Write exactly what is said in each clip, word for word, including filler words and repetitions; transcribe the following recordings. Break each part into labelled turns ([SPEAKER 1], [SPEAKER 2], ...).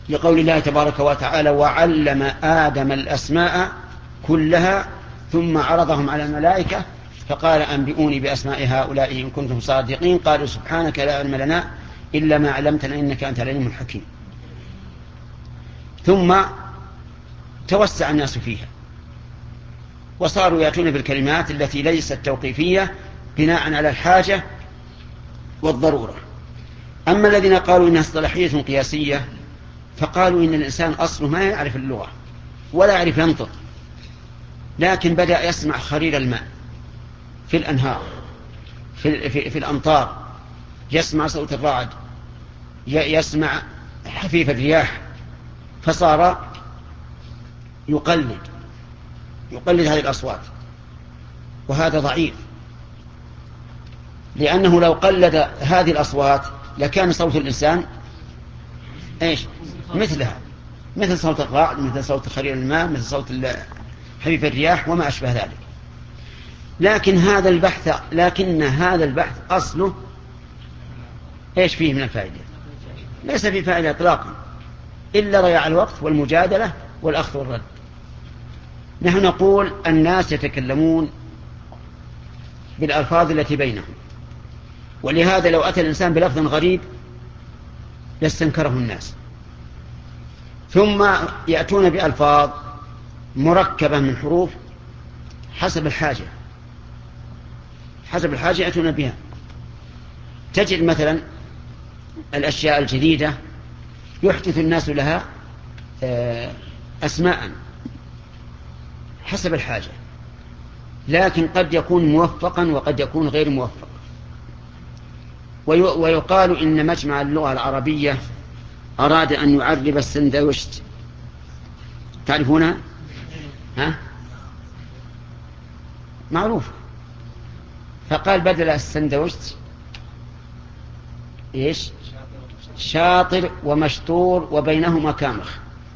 [SPEAKER 1] لقول الله تبارك وتعالى: وعلم آدم الأسماء كلها ثم عرضهم على الملائكة فقال: أنبئوني بأسماء هؤلاء إن كنتم صادقين. قالوا: سبحانك لا علم لنا إلا ما علمتنا إنك أنت العليم الحكيم. ثم توسع الناس فيها وصاروا يأتون بالكلمات التي ليست توقيفية بناء على الحاجة والضرورة. أما الذين قالوا إنها اصطلاحية قياسية فقالوا إن الإنسان أصله ما يعرف اللغة ولا يعرف ينطق، لكن بدأ يسمع خرير الماء في الأنهار في, في, في الأمطار، يسمع صوت الرعد، يسمع حفيف الرياح، فصار يقلد يقلد هذه الأصوات، وهذا ضعيف، لأنه لو قلد هذه الأصوات لكان صوت الإنسان إيش؟ مثلها، مثل صوت الرعد، مثل صوت خرير الماء، مثل صوت حفيف الرياح وما أشبه ذلك. لكن هذا البحث لكن هذا البحث أصله إيش فيه من الفائدة؟ ليس فيه فائدة إطلاقا إلا ضياع الوقت والمجادلة والأخذ والرد. نحن نقول الناس يتكلمون بالألفاظ التي بينهم، ولهذا لو أتى الإنسان بلفظ غريب لاستنكره الناس، ثم يأتون بألفاظ مركبة من حروف حسب الحاجة حسب الحاجة يأتون بها. تجد مثلا الأشياء الجديدة يحدث الناس لها أسماء حسب الحاجة، لكن قد يكون موفقا وقد يكون غير موفق. ويقال إن مجمع اللغة العربية أراد أن يعرب السندوشت، تعرفونها؟ ها؟ معروف. فقال بدل السندوشت إيش؟ شاطر ومشطور وبينهما كامخ.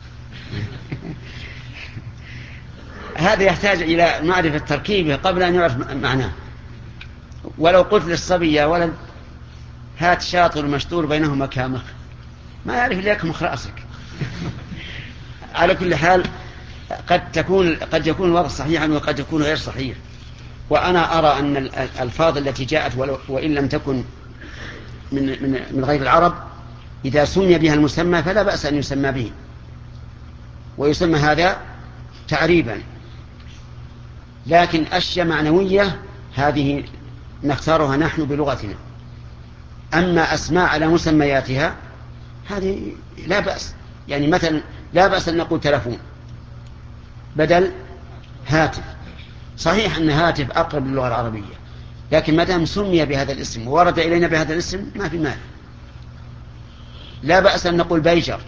[SPEAKER 1] هذا يحتاج إلى معرفة تركيبه قبل أن يعرف معناه. ولو قلت للصبي: يا ولد هات شاطر ومشطور بينهما كامخ، ما يعرف إلا يكمخ رأسك. على كل حال قد تكون قد يكون الوضع صحيحا وقد يكون غير صحيح. وأنا أرى أن الألفاظ التي جاءت وإن لم تكن من من من غير العرب إذا سمي بها المسمى فلا بأس أن يسمى به، ويسمى هذا تعريبا. لكن أشياء معنوية هذه نختارها نحن بلغتنا. أما أسماء على مسمياتها هذه لا بأس، يعني مثلا لا بأس أن نقول تلفون بدل هاتف. صحيح أن هاتف أقرب للغة العربية، لكن ما دام سمي بهذا الاسم وورد إلينا بهذا الاسم ما في مانع. لا بأس أن نقول بيجر،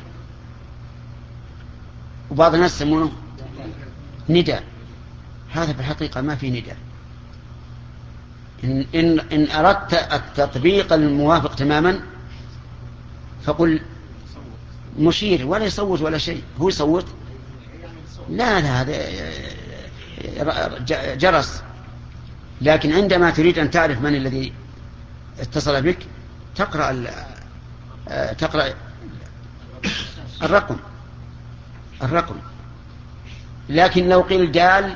[SPEAKER 1] وبعض الناس يسمونه نداء. هذا في الحقيقة ما في نداء. إن, إن, إن أردت التطبيق الموافق تماما فقل مشير، ولا يصوت ولا شيء. هو يصوت؟ لا لا، هذا جرس. لكن عندما تريد أن تعرف من الذي اتصل بك تقرأ تقرأ الرقم الرقم لكن لو قيل دال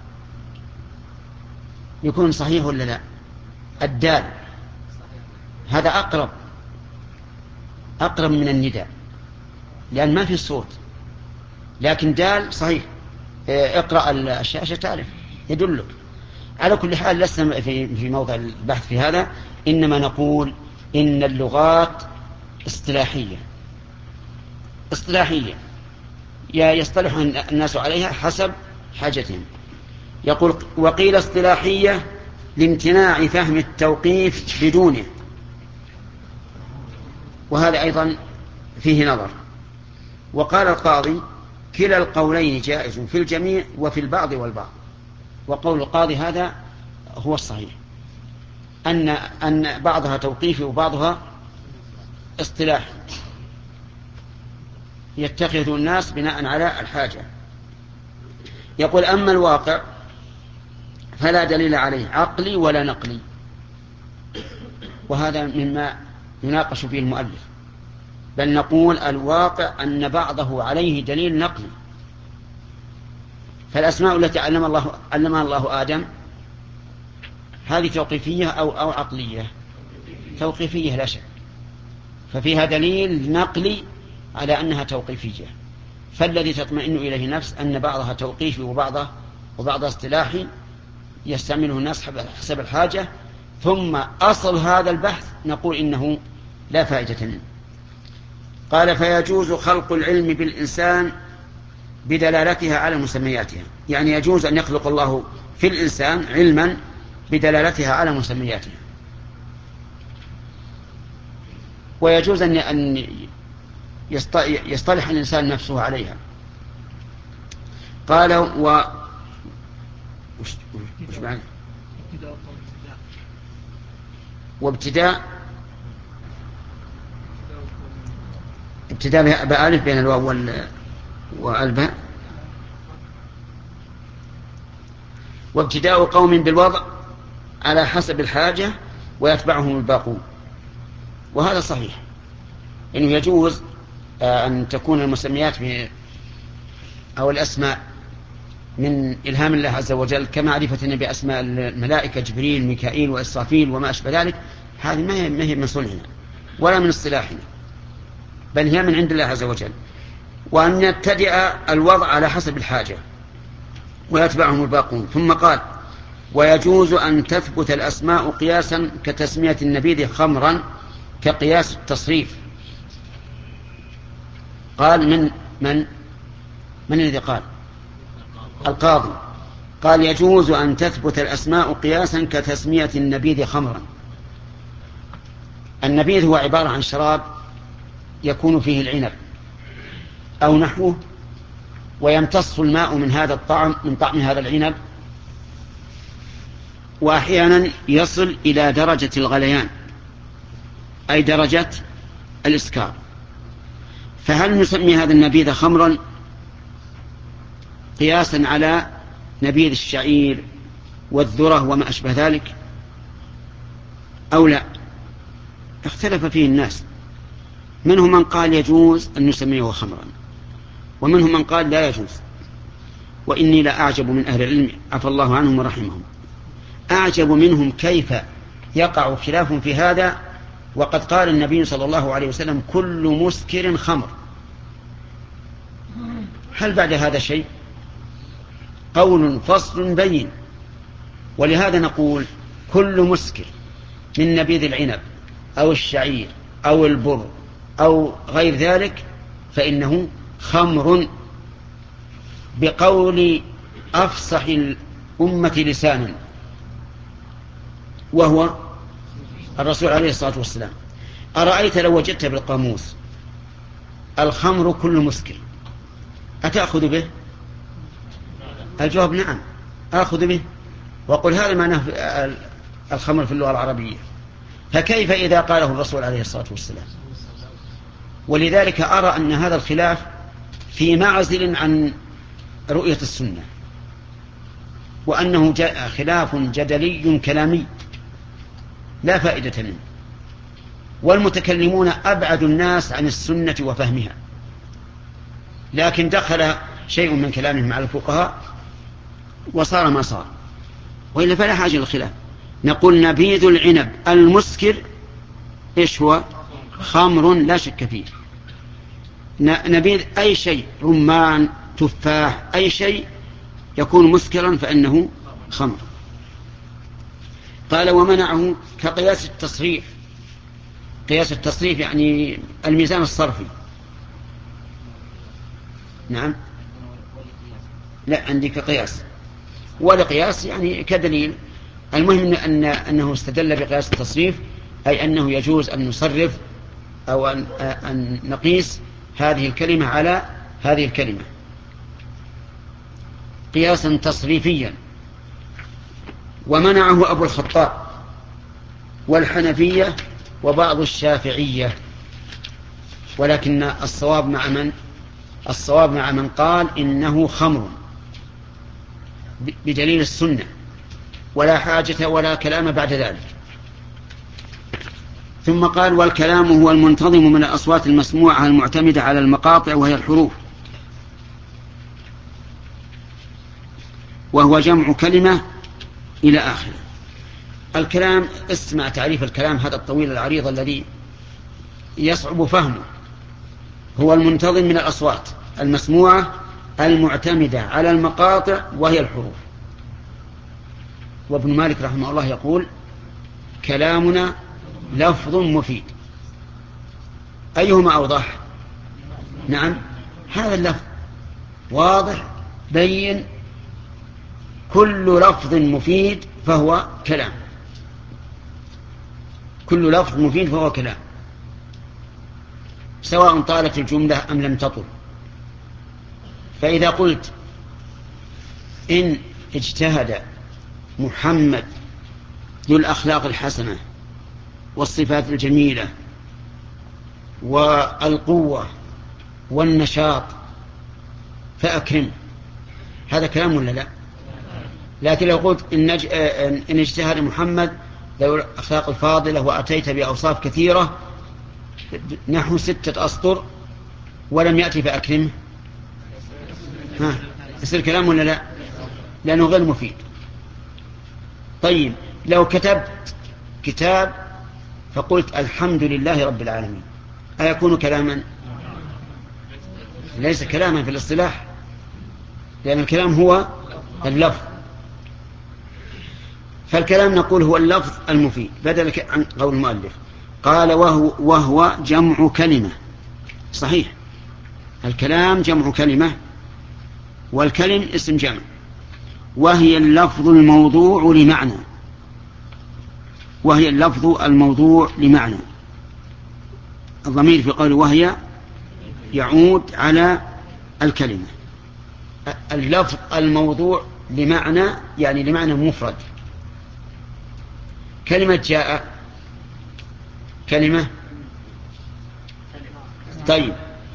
[SPEAKER 1] يكون صحيح ولا لا؟ الدال هذا أقرب أقرب من النداء لأن ما في صوت، لكن دال صحيح. اقرأ الشاشة تعرف يدلك. على كل حال لسنا في في موضع البحث في هذا، إنما نقول إن اللغات اصطلاحية اصطلاحية يصطلح الناس عليها حسب حاجتهم. يقول: وقيل اصطلاحية لامتناع فهم التوقيف بدونه، وهذا أيضا فيه نظر. وقال القاضي: كلا القولين جائز في الجميع وفي البعض والبعض. وقول القاضي هذا هو الصحيح، أن أن بعضها توقيفي وبعضها اصطلاح يتخذ الناس بناء على الحاجة. يقول: أما الواقع فلا دليل عليه عقلي ولا نقلي. وهذا مما يناقش فيه المؤلف. بل نقول الواقع أن بعضه عليه دليل نقلي. فالأسماء التي علم الله علمها الله آدم هذه توقيفية أو أو عقلية؟ توقيفية لا شك، ففيها دليل نقلي على أنها توقيفية. فالذي تطمئن إليه نفس أن بعضها توقيفي وبعضها وبعضها اصطلاحي يستعمله الناس حسب الحاجة. ثم أصل هذا البحث نقول إنه لا فائدة منه. قال فيجوز خلق العلم بالإنسان بدلالتها على مسمياتها، يعني يجوز أن يخلق الله في الإنسان علما بدلالتها على مسمياتها، ويجوز أن يصطلح الإنسان نفسه عليها. قال و وش معنى وابتداء ابتداء بألف بين الواو والباء، وابتداء قوم بالوضع على حسب الحاجة ويتبعهم الباقون. وهذا صحيح إنه يجوز أن تكون المسميات أو الأسماء من إلهام الله عز وجل، كمعرفتنا بأسماء الملائكة جبريل ميكائيل وإسرافيل وما أشبه ذلك. هذه ما هي من صنعنا ولا من اصطلاحنا، بل هي من عند الله عز وجل. وأن يبتدئ الوضع على حسب الحاجة ويتبعهم الباقون. ثم قال ويجوز أن تثبت الأسماء قياسا كتسمية النبيذ خمرا كقياس التصريف. قال من من من الذي قال؟ القاضي. قال يجوز أن تثبت الأسماء قياسا كتسمية النبيذ خمرا. النبيذ هو عبارة عن شراب يكون فيه العنب أو نحوه، ويمتص الماء من هذا الطعم من طعم هذا العنب، وأحيانا يصل إلى درجة الغليان أي درجة الإسكار. فهل نسمي هذا النبيذ خمرا قياسا على نبيذ الشعير والذرة وما أشبه ذلك أو لا؟ اختلف فيه الناس، منهم من قال يجوز أن نسميه خمرا، ومنهم من قال لا يجوز. وإني لا أعجب من أهل العلم عفى الله عنهم ورحمهم، أعجب منهم كيف يقع خلاف في هذا وقد قال النبي صلى الله عليه وسلم كل مسكر خمر. هل بعد هذا شيء؟ قول فصل بين. ولهذا نقول كل مسكر من نبيذ العنب أو الشعير أو البر أو غير ذلك فإنه خمر، بقول أفصح الأمة لسانا وهو الرسول عليه الصلاة والسلام. أرأيت لو وجدت بالقاموس الخمر كل مسكر أتأخذ به؟ الجواب نعم آخذ به، وقل هذا معناه الخمر في اللغة العربية، فكيف إذا قاله الرسول عليه الصلاة والسلام؟ ولذلك أرى أن هذا الخلاف في معزل عن رؤية السنة، وأنه خلاف جدلي كلامي لا فائدة منه، والمتكلمون أبعد الناس عن السنة وفهمها، لكن دخل شيء من كلامهم على الفقهاء وصار ما صار، وإلا فلا حاجة للخلاف. نقول نبيذ العنب المسكر إيش هو؟ خمر لا شك فيه. نبيذ أي شيء، رمان تفاح أي شيء يكون مسكرا فإنه خمر. قال ومنعه كقياس التصريف. قياس التصريف يعني الميزان الصرفي. نعم لا عندي كقياس ولا قياس يعني كدليل. المهم أن أنه استدل بقياس التصريف أي أنه يجوز أن نصرف أو أن, أن نقيس هذه الكلمة على هذه الكلمة قياسا تصريفيا. ومنعه أبو الخطاب والحنفية وبعض الشافعية، ولكن الصواب مع من؟ الصواب مع من قال إنه خمر بدليل السنة ولا حاجة ولا كلام بعد ذلك. ثم قال والكلام هو المنتظم من الأصوات المسموعة المعتمدة على المقاطع وهي الحروف، وهو جمع كلمة إلى آخره. الكلام، اسمع تعريف الكلام هذا الطويل العريض الذي يصعب فهمه. هو المنتظم من الأصوات المسموعة المعتمدة على المقاطع وهي الحروف. وابن مالك رحمه الله يقول كلامنا لفظ مفيد. أيهما أوضح؟ نعم، هذا اللفظ واضح بين، كل لفظ مفيد فهو كلام، كل لفظ مفيد فهو كلام، سواء طالت الجملة أم لم تطل. فإذا قلت إن اجتهد محمد ذو الأخلاق الحسنة والصفات الجميلة والقوة والنشاط فأكرم، هذا كلام ولا لا؟ لكن لو قلت إن, نج... إن اجتهد محمد ذو الأخلاق الفاضلة وأتيت بأوصاف كثيرة نحو ستة أسطر ولم يأتي فأكرمه، ها يصير كلام ولا لا؟ لأنه غير مفيد. طيب لو كتبت كتاب فقلت الحمد لله رب العالمين، أيكون كلاما؟ ليس كلاما في الاصطلاح، لأن الكلام هو اللفظ. فالكلام نقول هو اللفظ المفيد، بدل عن قول المؤلف. قال وهو, وهو جمع كلمة. صحيح، الكلام جمع كلمة، والكلم اسم جمع، وهي اللفظ الموضوع لمعنى، وهي اللفظ الموضوع لمعنى. الضمير في قوله وهي يعود على الكلمة. اللفظ الموضوع لمعنى يعني لمعنى مفرد. كلمة جاء كلمة، طيب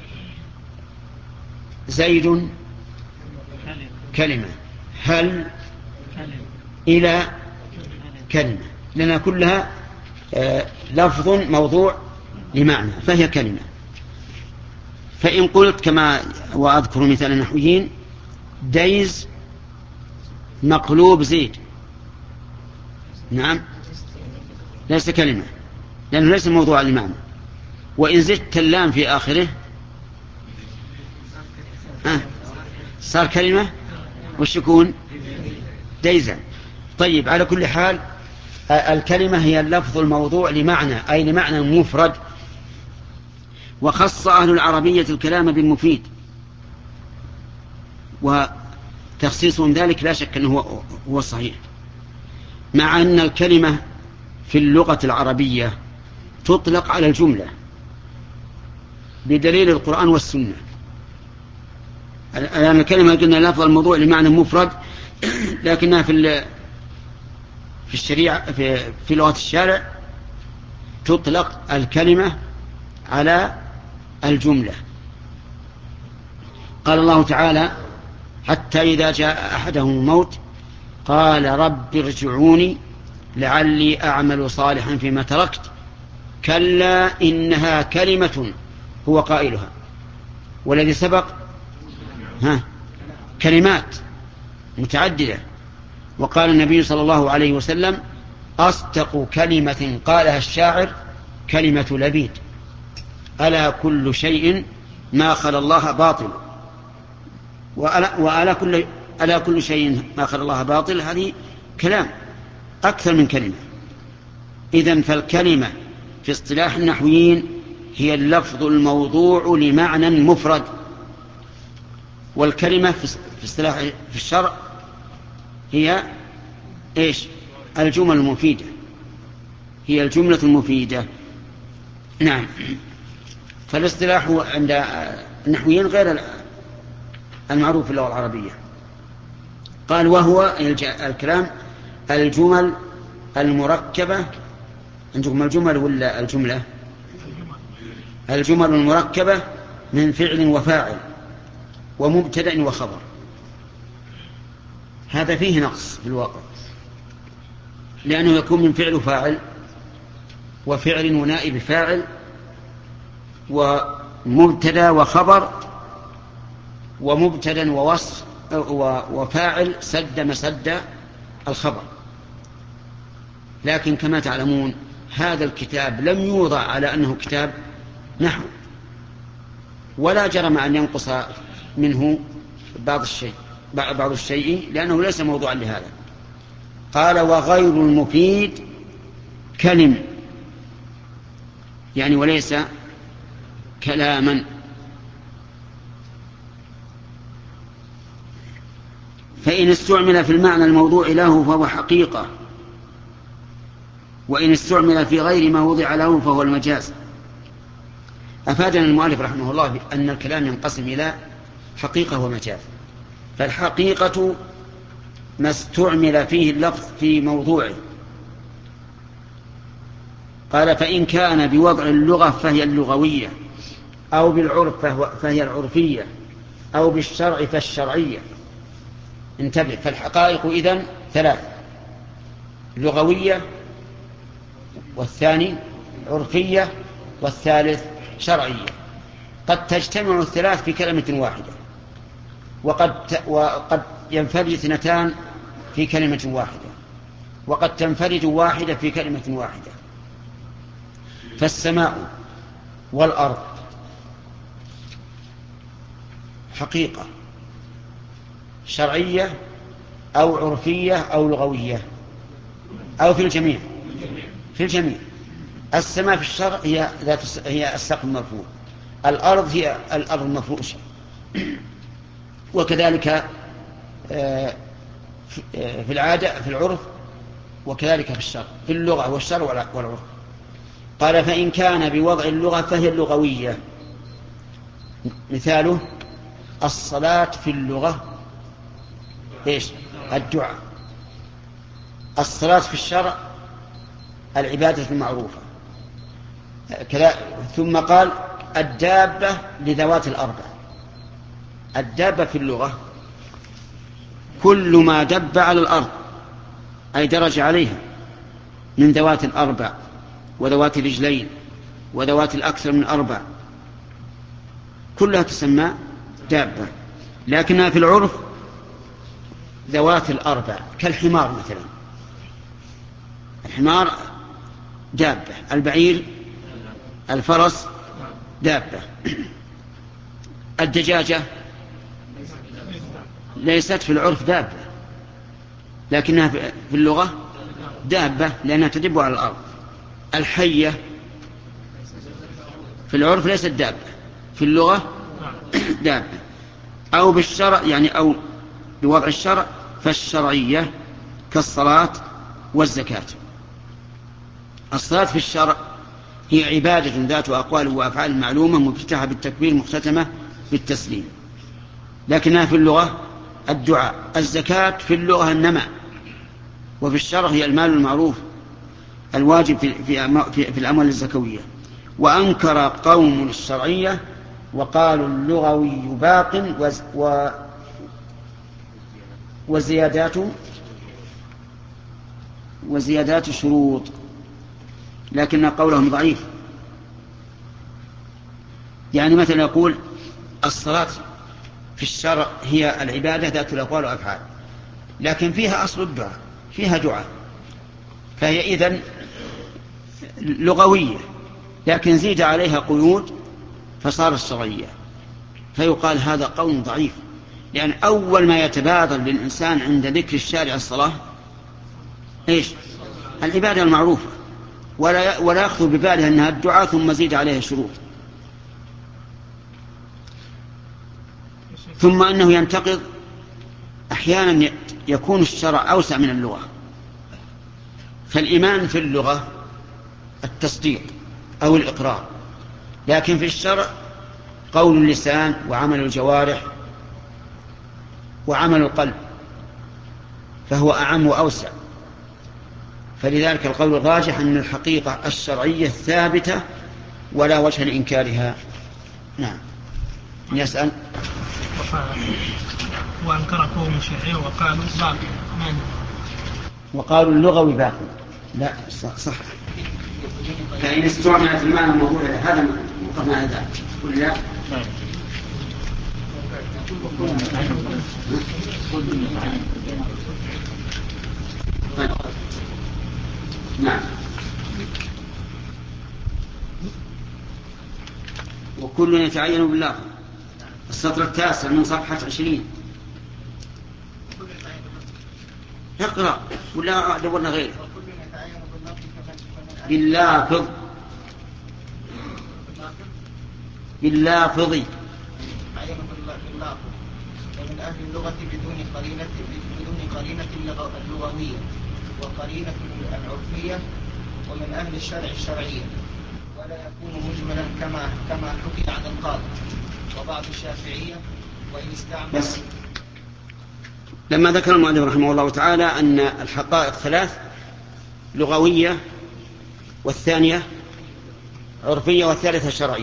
[SPEAKER 1] زيد كلمة، هل إلى كلمة، لنا كلها آه لفظ موضوع لمعنى فهي كلمة. فإن قلت كما وأذكر مثال النحويين ديز مقلوب زيد، نعم ليس كلمة لأنه ليس موضوع لمعنى. وإن زدت اللام في آخره آه صار كلمة والشكون ديزا. طيب على كل حال الكلمة هي اللفظ الموضوع لمعنى، أي لمعنى مفرد. وخص أهل العربية الكلام بالمفيد، وتخصيصهم ذلك لا شك أنه هو الصحيح، مع أن الكلمة في اللغة العربية تطلق على الجملة بدليل القرآن والسنة. الآن الكلمة قلنا لفظ الموضوع لمعنى مفرد، لكنها في في الشريعة في في لغة الشارع تطلق الكلمة على الجملة. قال الله تعالى حتى إذا جاء أحدهم الموت قال رب ارجعوني لعلي أعمل صالحا فيما تركت كلا إنها كلمة هو قائلها. والذي سبق ها كلمات متعددة. وقال النبي صلى الله عليه وسلم أصدق كلمة قالها الشاعر كلمة لبيد ألا كل شيء ما خلا الله باطل، وألا, وألا كل, ألا كل شيء ما خلا الله باطل، هذه كلام أكثر من كلمة. إذن فالكلمة في اصطلاح النحويين هي اللفظ الموضوع لمعنى مفرد، والكلمة في اصطلاح في الشرع هي إيش؟ الجمل المفيدة، هي الجملة المفيدة. نعم. فالاصطلاح عند النحويين غير المعروف في اللغة العربية. قال وهو الكلام الجمل المركبة. عندكم الجمل ولا الجملة؟ الجمل المركبة من فعل وفاعل ومبتدأ وخبر. هذا فيه نقص في الواقع، لأنه يكون من فعل وفاعل وفعل ونائب فاعل ومبتدا وخبر ومبتدا ووصف وفاعل سد مسد الخبر. لكن كما تعلمون هذا الكتاب لم يوضع على أنه كتاب نحو، ولا جرم أن ينقص منه بعض الشيء بعض الشيء لأنه ليس موضوعا لهذا. قال وغير المفيد كلم، يعني وليس كلاما. فإن استعمل في المعنى الموضوع له فهو حقيقة، وإن استعمل في غير ما وضع له فهو المجاز. أفادنا المؤلف رحمه الله أن الكلام ينقسم إلى حقيقة ومجاز. فالحقيقة ما استعمل فيه اللفظ في موضوعه. قال فإن كان بوضع اللغة فهي اللغوية، أو بالعرف فهي العرفية، أو بالشرع فالشرعية. انتبه، فالحقائق إذن ثلاث: لغوية، والثاني عرفية، والثالث شرعية. قد تجتمع الثلاث في كلمة واحدة، وقد, وقد ينفرد اثنتان في كلمة واحدة، وقد تنفرد واحدة في كلمة واحدة. فالسماء والأرض حقيقة شرعية أو عرفية أو لغوية، أو في الجميع في الجميع. السماء في الشرع هي ذات هي السقف المرفوع، الأرض هي الأرض المفروشة، وكذلك في العادة في العرف، وكذلك في الشرع في اللغة والشرع والعرف. قال فإن كان بوضع اللغة فهي اللغوية. مثاله الصلاة في اللغة إيش؟ الدعاء. الصلاة في الشرع العبادة المعروفة. ثم قال الدابة لذوات الأربع. الدابة في اللغة كل ما دب على الأرض أي درج عليها من ذوات الأربع وذوات الرجلين وذوات الأكثر من أربع، كلها تسمى دابة. لكنها في العرف ذوات الأربع، كالحمار مثلا. الحمار دابة، البعير الفرس دابة. الدجاجة ليست في العرف دابة، لكنها في اللغة دابة لأنها تدب على الأرض. الحية في العرف ليست دابة، في اللغة دابة. أو بالشرع يعني أو بوضع الشرع فالشرعية كالصلاة والزكاة. الصلاة في الشرع هي عبادة ذات أقوال وأفعال معلومة مفتتحة بالتكبير مختتمة بالتسليم، لكنها في اللغة الدعاء. الزكاة في اللغة النماء، وفي الشرع هي المال المعروف الواجب في, في, في, في الأموال الزكوية. وأنكر قوم الشرعية وقالوا اللغوي باق وز و وزيادات وزيادات شروط، لكن قولهم ضعيف. يعني مثلا يقول الصلاة في الشرع هي العبادة ذات الأقوال والأفعال، لكن فيها أصل الدعاء، فيها دعاء، فهي إذن لغوية، لكن زيد عليها قيود فصار الشرعية. فيقال هذا قول ضعيف، لأن أول ما يتبادر للإنسان عند ذكر الشارع الصلاة إيش؟ العبادة المعروفة، ولا ولا يخطر بباله أنها الدعاء ثم زيد عليها شروط. ثم أنه ينتقض أحيانا يكون الشرع أوسع من اللغة. فالإيمان في اللغة التصديق أو الإقرار، لكن في الشرع قول اللسان وعمل الجوارح وعمل القلب، فهو أعم وأوسع. فلذلك القول الراجح أن الحقيقة الشرعية ثابتة ولا وجه لإنكارها. نعم. يسأل
[SPEAKER 2] وأنكر قوم الشرعية وقالوا باقي.
[SPEAKER 1] وقالوا اللغوي باقي. لا صح, صح. فإن استعملت المعنى الموضوع هذا وقفنا على ذلك ولا طيب. نعم. وكل يتعين بالله. السطر التاسع من صفحة عشرين. اقرأ ولا دورنا غيره. باللافظ باللافظ
[SPEAKER 3] يتعين باللافظ ومن أهل اللغة بدون قرينة بدون قرينة اللغوية وقرينة العرفية ومن أهل الشرع الشرعية ولا يكون مجملا كما كما حكي عن القاضي وبعض الشافعية وإن استعمل.
[SPEAKER 1] بس لما ذكر المؤلف رحمه الله تعالى أن الحقائق ثلاث: لغوية والثانية عرفية والثالثة شرعية،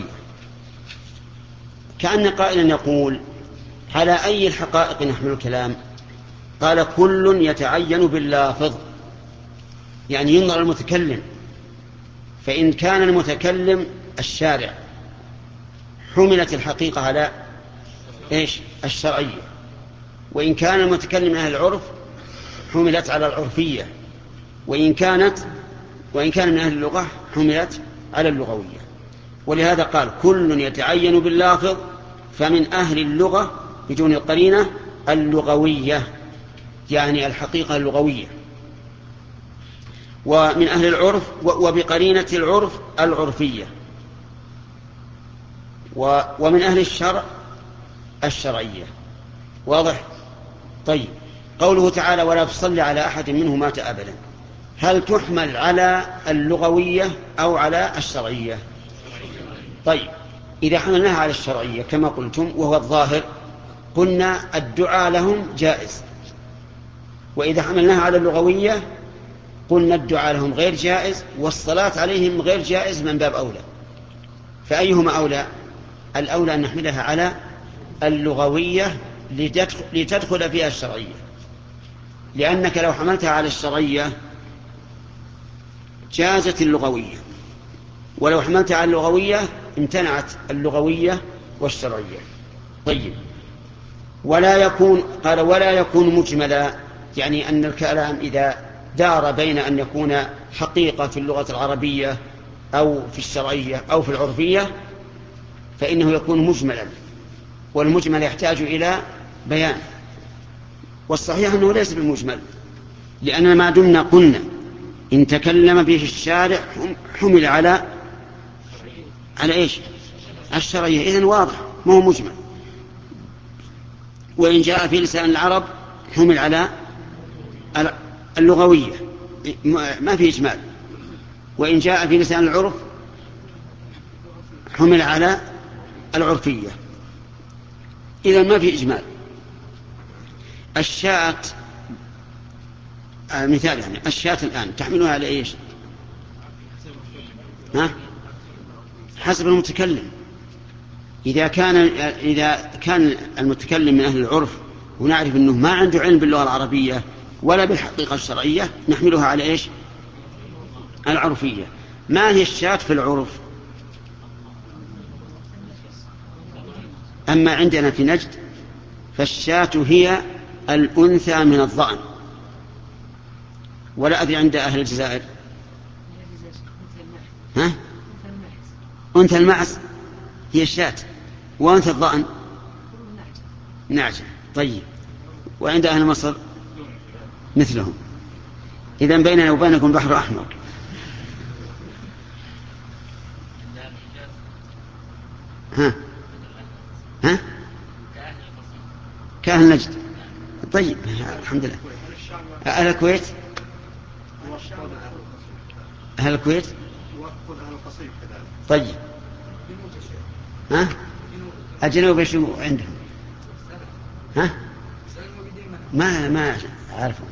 [SPEAKER 1] كأن قائلا يقول: على أي الحقائق نحمل الكلام؟ قال: كل يتعين باللافظ، يعني ينظر المتكلم، فإن كان المتكلم الشارع حملت الحقيقة على إيش؟ الشرعية، وإن كان المتكلم من أهل العرف حملت على العرفية، وإن كانت وإن كان من أهل اللغة حملت على اللغوية. ولهذا قال: كل يتعين باللافظ، فمن أهل اللغة بدون القرينة اللغوية، يعني الحقيقة اللغوية، ومن أهل العرف وبقرينة العرف العرفية، ومن أهل الشرع الشرعية. واضح؟ طيب. قوله تعالى: ولا تصلي على أحد منهم مات أبدا، هل تحمل على اللغوية أو على الشرعية؟ طيب، إذا حملناها على الشرعية كما قلتم وهو الظاهر قلنا الدعاء لهم جائز، وإذا حملناها على اللغوية قلنا الدعاء لهم غير جائز والصلاة عليهم غير جائز من باب أولى. فأيهما أولى؟ الأولى أن نحملها على اللغوية لتدخل فيها الشرعية، لأنك لو حملتها على الشرعية جازت اللغوية، ولو حملتها على اللغوية امتنعت اللغوية والشرعية. طيب. ولا يكون قال ولا يكون مجملا، يعني أن الكلام إذا دار بين أن يكون حقيقة في اللغة العربية أو في الشرعية أو في العرفية فإنه يكون مجملا، والمجمل يحتاج إلى بيان، والصحيح أنه ليس بالمجمل، لأن ما دمنا قلنا إن تكلم به الشارع حمل على على إيش؟ الشرعية، إذن واضح ما هو مجمل. وإن جاء في لسان العرب حمل على اللغوية ما في إجمال، وإن جاء في لسان العرف حمل على العرفية، إذن ما في إجمال. الشاة آه مثال، يعني الشاة الآن تحملها على إيش؟ ها؟ حسب المتكلم. إذا كان إذا كان المتكلم من أهل العرف ونعرف أنه ما عنده علم باللغة العربية ولا بالحقيقة الشرعية نحملها على إيش؟ العرفية. ما هي الشاة في العرف؟ أما عندنا في نجد فالشاة هي الأنثى من الضأن، ولا أدري عند أهل الجزائر. ها؟ أنثى المعز هي الشاة، وأنثى الضأن نعجة. طيب. وعند أهل مصر مثلهم. إذن بيننا وبينكم بحر أحمر. ها؟ ها؟ كأهل نجد. طيب الحمد لله. أهل الكويت أهل الكويت طيب. ها؟ الجنوب شو عندهم؟ ها؟ ما ما أعرفهم.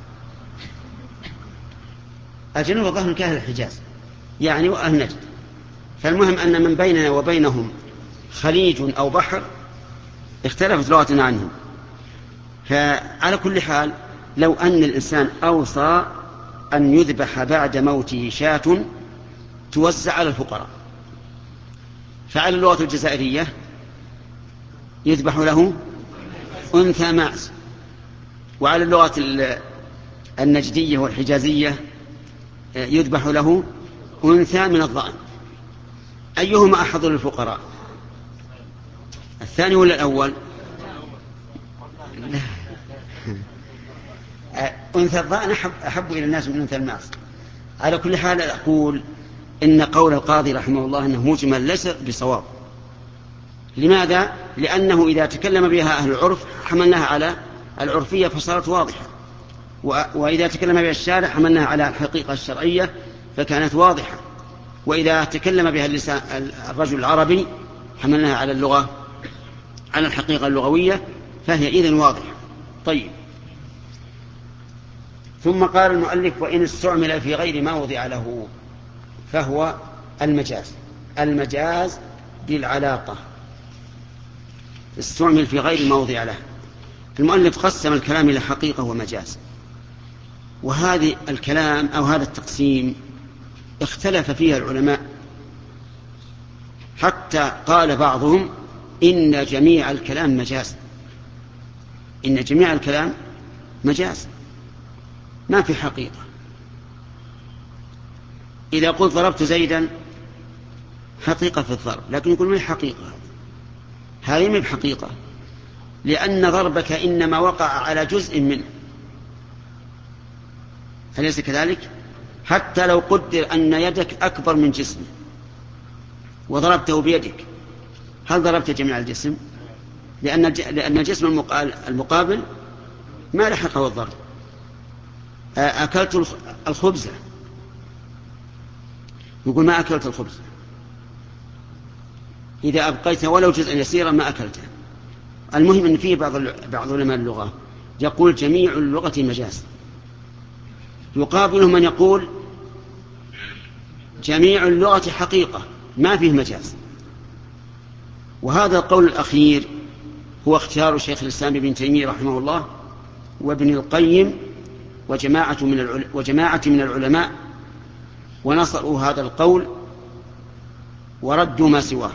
[SPEAKER 1] الجنوب ظهر كأهل الحجاز يعني وأهل نجد. فالمهم أن من بيننا وبينهم خليج أو بحر اختلفت لغتنا عنهم. فعلى كل حال لو أن الإنسان أوصى أن يذبح بعد موته شاة توزع على الفقراء. فعلى اللغة الجزائرية يذبح له أنثى ماعز، وعلى اللغة النجدية والحجازية يذبح له أنثى من الضأن. أيهما أحضر للفقراء، الثاني ولا الأول؟ أنثى الضأن أحب, أحب إلى الناس من أنثى الماعز. على كل حال أقول إن قول القاضي رحمه الله أنه مجمل ليس بصواب. لماذا؟ لأنه إذا تكلم بها أهل العرف حملناها على العرفية فصارت واضحة، وإذا تكلم بها الشارع حملناها على الحقيقة الشرعية فكانت واضحة، وإذا تكلم بها اللسان الرجل العربي حملناها على اللغة على الحقيقة اللغوية فهي إذن واضحة. طيب، ثم قال المؤلف: وإن استعمل في غير ما وضع له فهو المجاز. المجاز بالعلاقة، استعمل في غير ما وضع له. المؤلف قسم الكلام إلى حقيقة ومجاز، وهذه الكلام أو هذا التقسيم اختلف فيها العلماء، حتى قال بعضهم إن جميع الكلام مجاز، إن جميع الكلام مجاز ما في حقيقة. إذا قلت ضربت زيدا حقيقة في الضرب، لكن يقول ما هي حقيقة، هذه ما هي حقيقة، لأن ضربك إنما وقع على جزء منه، أليس كذلك؟ حتى لو قدر أن يدك أكبر من جسمه وضربته بيدك، هل ضربت جميع الجسم؟ لأن لأن الجسم المقابل ما لحقه الضرب. أكلت الخبز، يقول ما أكلت الخبز، إذا أبقيت ولو جزءا يسيرا ما أكلته. المهم أن فيه بعض بعض علماء اللغة يقول جميع اللغة مجاز، يقابله من يقول جميع اللغة حقيقة ما فيه مجاز. وهذا القول الأخير هو اختيار شيخ الإسلام ابن تيمية رحمه الله وابن القيم وجماعة من العلماء, وجماعة من العلماء ونصروا هذا القول وردوا ما سواه.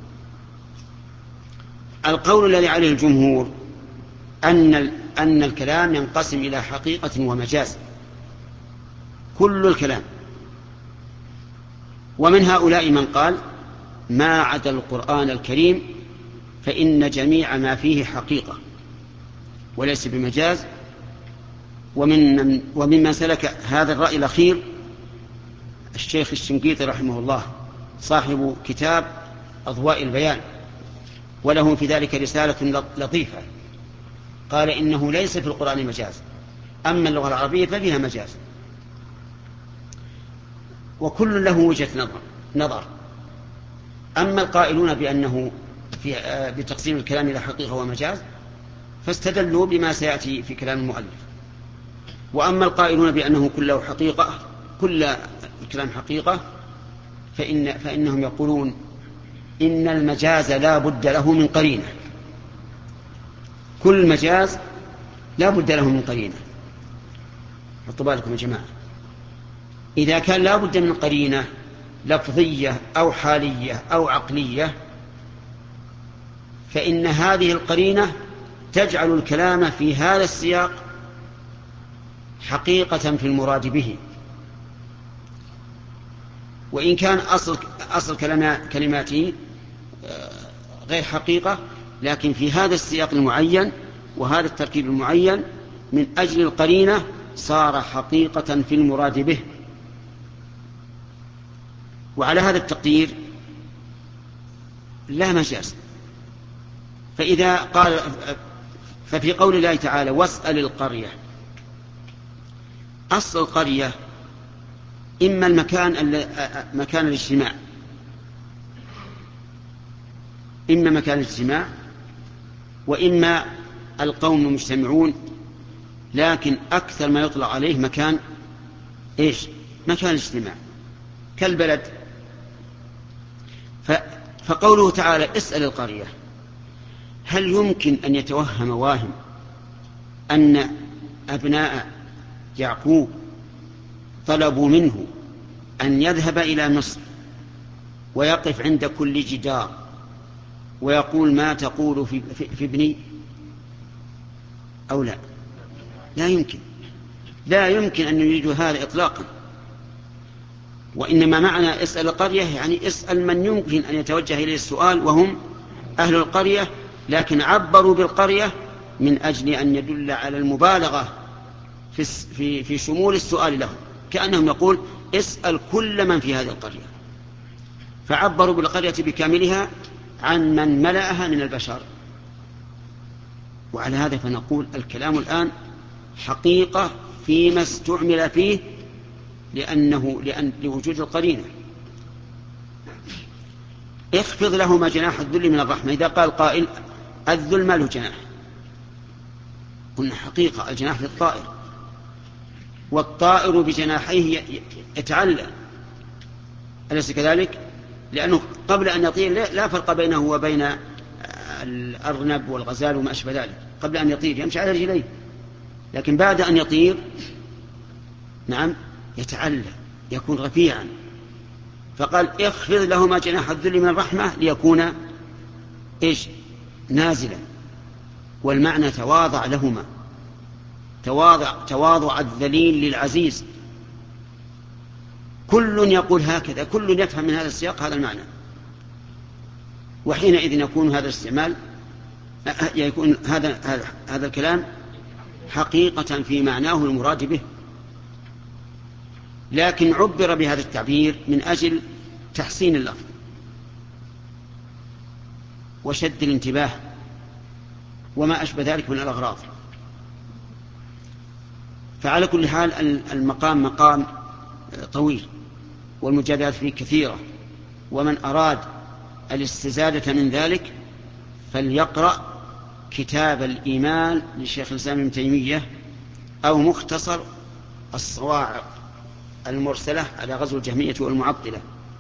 [SPEAKER 1] القول الذي عليه الجمهور أن, أن الكلام ينقسم إلى حقيقة ومجاز، كل الكلام. ومن هؤلاء من قال ما عدا القرآن الكريم فإن جميع ما فيه حقيقة وليس بمجاز. ومن وممن سلك هذا الرأي الأخير الشيخ الشنقيطي رحمه الله صاحب كتاب أضواء البيان، وله في ذلك رسالة لطيفة، قال إنه ليس في القرآن مجاز، أما اللغة العربية ففيها مجاز. وكل له وجهة نظر, نظر. أما القائلون بأنه في بتقسيم الكلام إلى حقيقة ومجاز فاستدلوا بما سيأتي في كلام المؤلف. وأما القائلون بأنه كله حقيقة، كل الكلام حقيقة، فإن فإنهم يقولون إن المجاز لا بد له من قرينة، كل مجاز لا بد له من قرينة. حطوا بالكم يا جماعة، إذا كان لا بد من قرينة لفظية أو حالية أو عقلية فإن هذه القرينة تجعل الكلام في هذا السياق حقيقة في المراد به، وإن كان أصل, أصل كلماته غير حقيقة، لكن في هذا السياق المعين وهذا التركيب المعين من أجل القرينة صار حقيقة في المراد به. وعلى هذا التقدير لا مجاز. فإذا قال ففي قول الله تعالى واسأل القرية، أصل القرية إما المكان مكان الاجتماع، إما مكان الاجتماع وإما القوم المجتمعون، لكن أكثر ما يطلق عليه مكان إيش؟ مكان الاجتماع كالبلد. فقوله تعالى اسأل القرية، هل يمكن أن يتوهم واهم أن أبناء يعقوب طلبوا منه أن يذهب إلى مصر ويقف عند كل جدار ويقول ما تقول في, في, في ابني أو لا؟ لا يمكن، لا يمكن أن يريد هذا إطلاقا. وإنما معنى اسأل القرية يعني اسأل من يمكن أن يتوجه إليه السؤال وهم أهل القرية، لكن عبروا بالقرية من أجل أن يدل على المبالغة في, في, في شمول السؤال لهم، كأنهم يقول اسأل كل من في هذه القرية، فعبروا بالقرية بكاملها عن من ملأها من البشر. وعلى هذا فنقول الكلام الآن حقيقة فيما استعمل فيه لأنه لأن لوجود القرينة. اخفض لهما جناح الذل من الرحمة، إذا قال قائل الذل ما له جناح، قلنا حقيقة الجناح للطائر، والطائر بجناحيه يتعلى، أليس كذلك؟ لأنه قبل أن يطير لا فرق بينه وبين الأرنب والغزال وما أشبه ذلك، قبل أن يطير يمشي على رجليه، لكن بعد أن يطير نعم يتعلى يكون رفيعا. فقال اخفض لهما جناح الذل من الرحمة ليكون إيش؟ نازلا، والمعنى تواضع لهما، تواضع تواضع الذليل للعزيز. كل يقول هكذا، كل يفهم من هذا السياق هذا المعنى، وحينئذ يكون هذا الاستعمال يكون هذا هذا الكلام حقيقة في معناه المراد به، لكن عبر بهذا التعبير من أجل تحسين اللفظ وشد الانتباه وما أشبه ذلك من الأغراض. فعلى كل حال المقام مقام طويل والمجادلات فيه كثيرة، ومن أراد الاستزادة من ذلك فليقرأ كتاب الإيمان للشيخ الإسلام ابن تيمية أو مختصر الصواعق المرسلة على غزو الجهمية والمعطلة،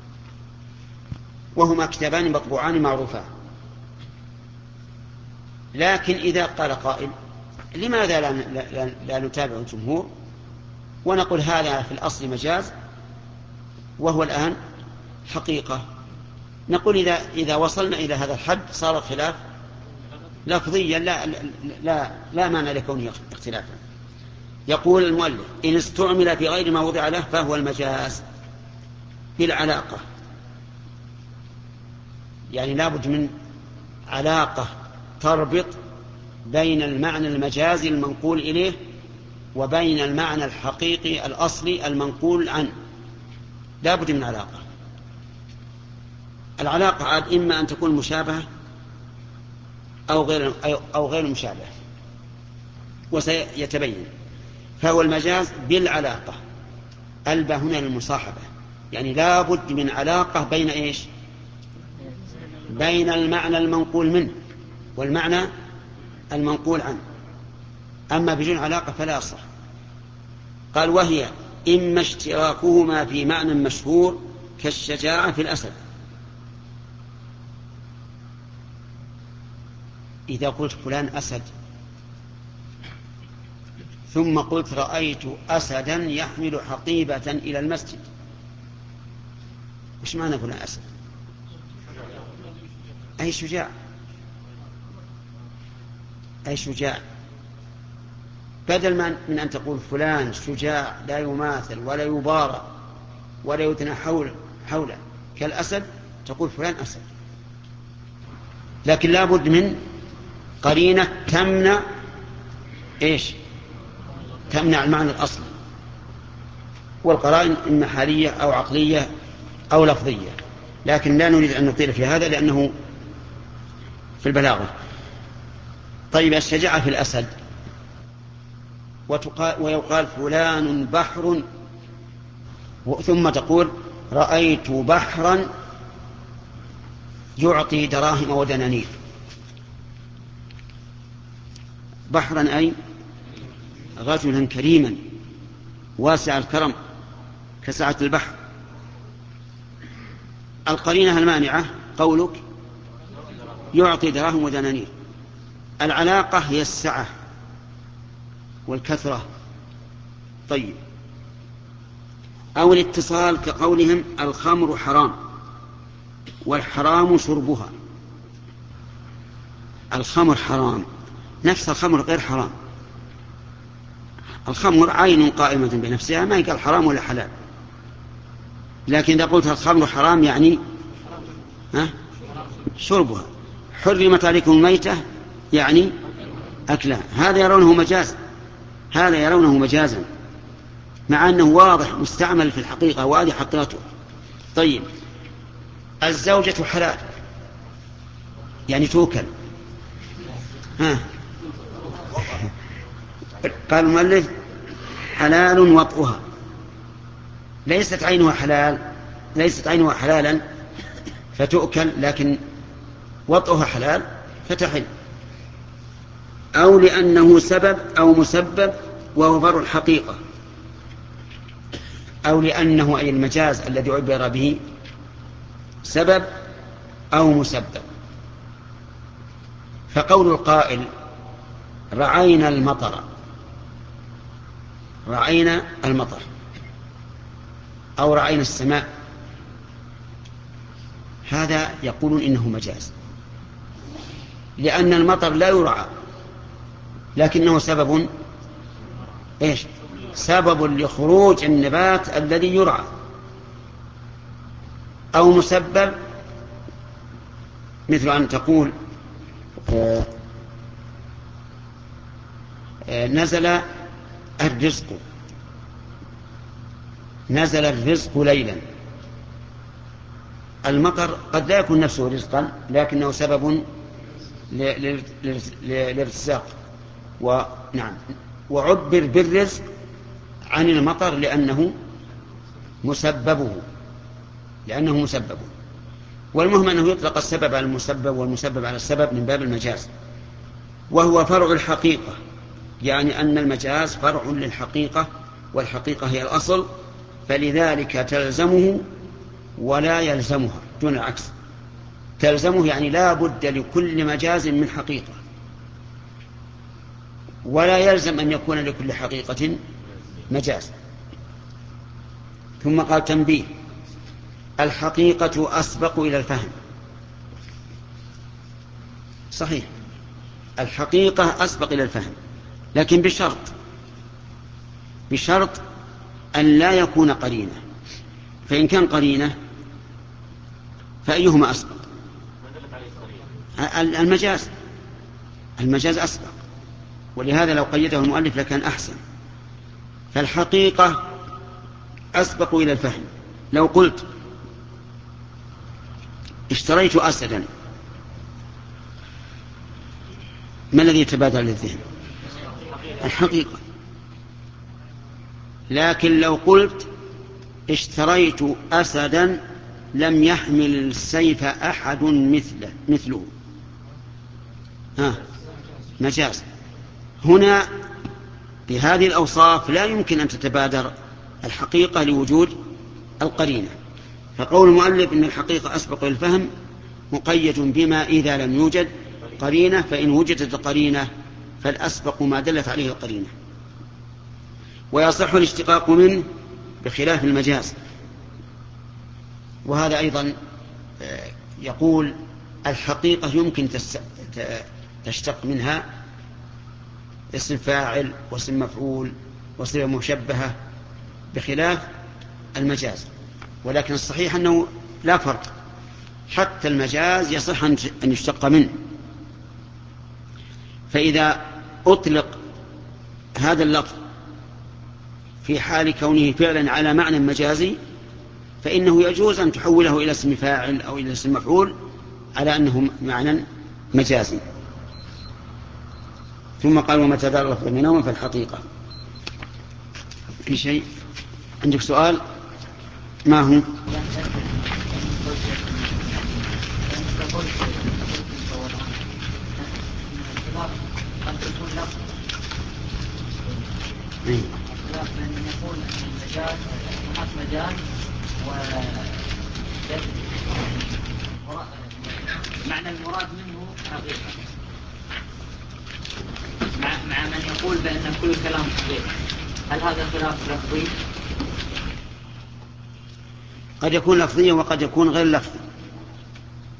[SPEAKER 1] وهما كتابان مطبوعان معروفان. لكن إذا قال قائل لماذا لا, لا, لا نتابع الجمهور ونقول هذا في الأصل مجاز وهو الآن حقيقة؟ نقول إذا, إذا وصلنا إلى هذا الحد صار الخلاف لفظيا لا, لا, لا معنى لكونه اختلافا. يقول المؤلف إن استعمل في غير ما وضع له فهو المجاز بالعلاقة، يعني لابد من علاقة تربط بين المعنى المجازي المنقول إليه وبين المعنى الحقيقي الأصلي المنقول عنه، لابد من علاقة. العلاقة عاد إما أن تكون مشابهة أو غير, أو غير مشابهة، وسيتبين. فهو المجاز بالعلاقة، ألبى هنا للمصاحبة، يعني لابد من علاقة بين إيش؟ بين المعنى المنقول منه والمعنى المنقول عنه، أما بدون علاقة فلا يصح. قال وهي إما اشتراكهما في معنى مشهور كالشجاعة في الأسد. إذا قلت فلان أسد ثم قلت رأيت أسدا يحمل حقيبة إلى المسجد، إيش معنى فلان أسد؟ أي شجاع، أي شجاع، بدل من أن تقول فلان شجاع لا يماثل ولا يبارى ولا يدنى حوله حول كالأسد تقول فلان أسد. لكن لا بد من قرينة تمنع إيش؟ تمنع المعنى الأصلي، والقرائن إما حالية أو عقلية أو لفظية، لكن لا نريد أن نطيل في هذا لأنه في البلاغة. طيب الشجاعة في الأسد، ويقال فلان بحر ثم تقول رأيت بحرا يعطي دراهم ودنانير. بحرا أي رجلا كريما واسع الكرم كسعة البحر. القرينة المانعة قولك يعطي دراهم ودنانير. العلاقة هي السعة والكثرة. طيب أو الاتصال كقولهم الخمر حرام والحرام شربها. الخمر حرام، نفس الخمر غير حرام. الخمر عين قائمة بنفسها، ما يقال حرام ولا حلال. لكن إذا قلت الخمر حرام يعني ها شربها. حرمت عليكم الميتة يعني أكلها. هذا يرونه مجازا، هذا يرونه مجازا، مع أنه واضح مستعمل في الحقيقة، وهذه حقيقته. طيب، الزوجة حلال يعني توكل. ها قال المؤلف حلال وطئها. ليست عينها حلال، ليست عينها حلالا فتؤكل، لكن وطئها حلال فتحل. أو لأنه سبب أو مسبب وهو فرع الحقيقة. أو لأنه أي المجاز الذي عبر به سبب أو مسبب. فقول القائل رعينا المطر، رعينا المطر أو رعينا السماء، هذا يقولون إنه مجاز، لأن المطر لا يرعى، لكنه سبب إيش؟ سبب لخروج النبات الذي يرعى. أو مسبب، مثل أن تقول آه آه نزل الرزق، نزل الرزق ليلا. المطر قد لا يكون نفسه رزقا، لكنه سبب للارتزاق. ونعم، وعبر بالرزق عن المطر لأنه مسببه، لأنه مسببه. والمهم أنه يطلق السبب على المسبب والمسبب على السبب من باب المجاز، وهو فرع الحقيقة، يعني أن المجاز فرع للحقيقة، والحقيقة هي الأصل، فلذلك تلزمه ولا يلزمها، دون العكس. تلزمه يعني لا بد لكل مجاز من حقيقة، ولا يلزم أن يكون لكل حقيقة مجاز. ثم قال تنبيه: الحقيقة أسبق إلى الفهم. صحيح، الحقيقة أسبق إلى الفهم، لكن بشرط، بشرط أن لا يكون قرينة. فإن كان قرينة فأيهما أسبق؟ المجاز، المجاز أسبق، ولهذا لو قيده المؤلف لكان أحسن. فالحقيقة أسبق إلى الفهم. لو قلت اشتريت أسدا، ما الذي يتبادر للذهن؟ الحقيقة. لكن لو قلت اشتريت أسدا لم يحمل السيف أحد مثله مثله ها مجاز. هنا بهذه الأوصاف لا يمكن أن تتبادر الحقيقة لوجود القرينة. فقول المؤلف إن الحقيقة أسبق للفهم مقيد بما إذا لم يوجد قرينة، فإن وجدت القرينة فالأسبق ما دلت عليه القرينة. ويصح الاشتقاق منه بخلاف المجاز. وهذا أيضا يقول الحقيقة يمكن تشتق منها اسم فاعل واسم مفعول وصفة مشبهة بخلاف المجاز، ولكن الصحيح أنه لا فرق، حتى المجاز يصح أن يشتق منه. فإذا أطلق هذا اللفظ في حال كونه فعلا على معنى مجازي فإنه يجوز أن تحوله إلى اسم فاعل أو إلى اسم مفعول على أنه معنى مجازي. ثم قال: ومتى دار اللفظ منهما فالحقيقة. في شيء عندك سؤال؟ ما هو؟
[SPEAKER 3] قد يكون لفظ اختلاف بين ان يقول المجاز هناك مجاز ومعنى المراد منه حقيقة، مع مع من يقول بأن كل كلام حقيقة. هل هذا خلاف لفظي؟
[SPEAKER 1] قد يكون لفظيا وقد يكون غير لفظي.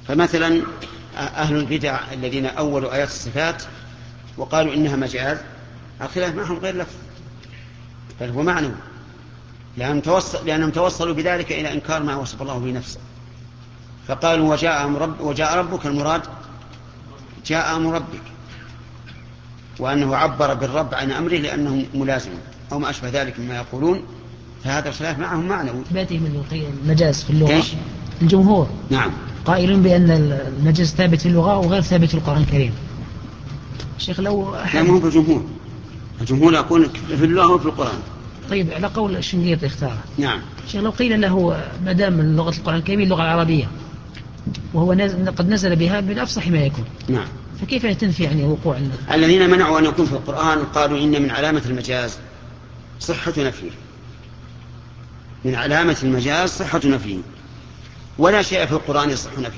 [SPEAKER 1] فمثلا أهل البدع الذين أولوا آيات الصفات وقالوا إنها مجاز، الخلاف معهم غير لفظ بل هو معنى، لأنهم, توصل لأنهم توصلوا بذلك إلى إنكار ما وصف الله به نفسه، فقالوا وجاء, رب وجاء ربك، المراد جاء أمر ربك، وأنه عبر بالرب عن أمره لأنه ملازم أو ما أشبه ذلك مما يقولون، فهذا الخلاف معهم معنوي.
[SPEAKER 4] إثباتهم المجاز في اللغة
[SPEAKER 1] إيش؟
[SPEAKER 4] الجمهور
[SPEAKER 1] نعم
[SPEAKER 4] قائلون بأن المجاز ثابت في اللغة وغير ثابت في القرآن الكريم. الشيخ لو
[SPEAKER 1] لا مو في الجمهور، الجمهور يقول في اللغة وفي القرآن.
[SPEAKER 4] طيب على قول الشنقيطي اختاره.
[SPEAKER 1] نعم.
[SPEAKER 4] الشيخ لو قيل له ما دام من لغة القرآن الكريم اللغة العربية وهو نزل قد نزل بها بالأفصح ما يكون،
[SPEAKER 1] نعم،
[SPEAKER 4] فكيف تنفي يعني وقوع
[SPEAKER 1] الذين منعوا أن يكون في القرآن قالوا إن من علامة المجاز صحة نفيه، من علامة المجاز صحة نفيه، ولا شيء في القرآن يصح نفيه،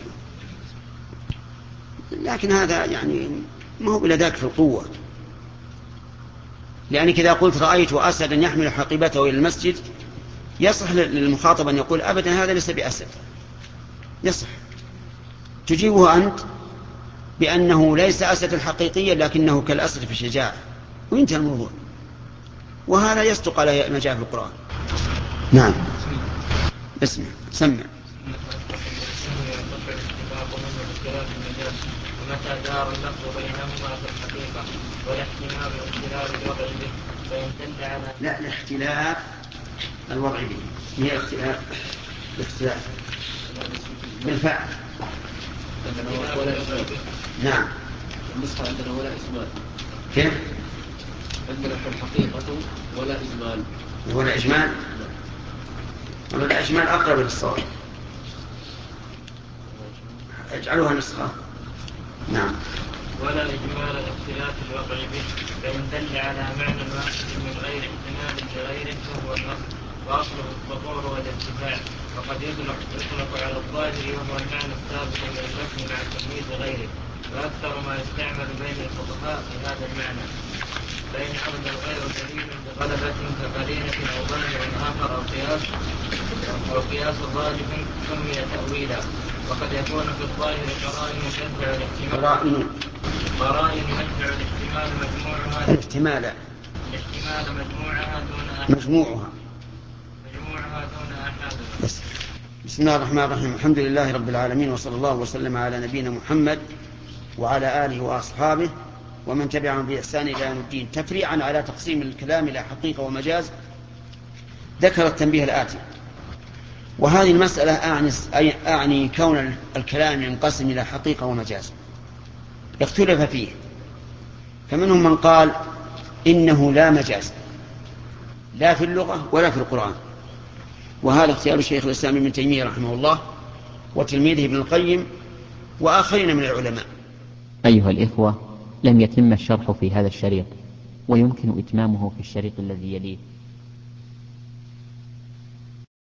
[SPEAKER 1] لكن هذا يعني ما هو إلا ذاك في القوة، لأنك إذا قلت رأيت أسدا يحمل حقيبته إلى المسجد يصح للمخاطب أن يقول أبدا هذا ليس بأسد، يصح، تجيبه أنت بأنه ليس أسدا حقيقيا لكنه كالأسد في الشجاعة وينتهي الموضوع، وهذا يصدق على ما جاء في القرآن. نعم. اسمع سمع.
[SPEAKER 5] ومتى دار اللفظ بينهما في الحقيقة والاحتمال الاختلاف الوضع به فإن دل على
[SPEAKER 1] لا الاختلاف الوضع به، هي الاختلاف الاختلاف بالفعل. نعم.
[SPEAKER 6] النسخة عندنا ولا إجمال.
[SPEAKER 1] كيف؟
[SPEAKER 6] عندنا في الحقيقة ولا إجمال.
[SPEAKER 1] ولا إجمال؟ ولا إجمال أقرب للصواب. اجعلوها نسخة. نعم.
[SPEAKER 5] ولا إجمال الاختلاف الوضع به فإن دل على معنى واحد من غير احتمال لغيره فهو النص، وأصله الظهور والارتفاع، وقد يطلق يطلق على الظاهر وهو المعنى الثابت من اللفظ مع تمييز غيره، وأكثر ما يستعمل بين الفقهاء في هذا المعنى، فإن عرض الغير دليل بغلبة كقرينة أو ظاهر آخر أو قياس أو قياس غالب سمي تأويلا، وقد يكون في الظاهر قرائن تدفع الاحتمال قرائن تدفع الاحتمال مجموعها
[SPEAKER 1] الاحتمال
[SPEAKER 5] الاحتمال مجموعها دون أحد
[SPEAKER 1] مجموعها
[SPEAKER 5] مجموعها دون أحد.
[SPEAKER 1] بس. بسم الله الرحمن الرحيم، الحمد لله رب العالمين، وصلى الله وسلم على نبينا محمد وعلى آله وأصحابه ومن تبعهم بإحسان إلى يوم الدين. تفريعا على تقسيم الكلام إلى حقيقة ومجاز ذكر التنبيه الآتي، وهذه المسألة أعني, أعني كون الكلام ينقسم إلى حقيقة ومجاز اختلف فيه، فمنهم من قال إنه لا مجاز لا في اللغة ولا في القرآن، وهذا اختيار الشيخ الإسلام ابن تيمية رحمه الله وتلميذه ابن القيم وآخرين من العلماء.
[SPEAKER 7] أيها الإخوة، لم يتم الشرح في هذا الشريط، ويمكن إتمامه في الشريط الذي يليه.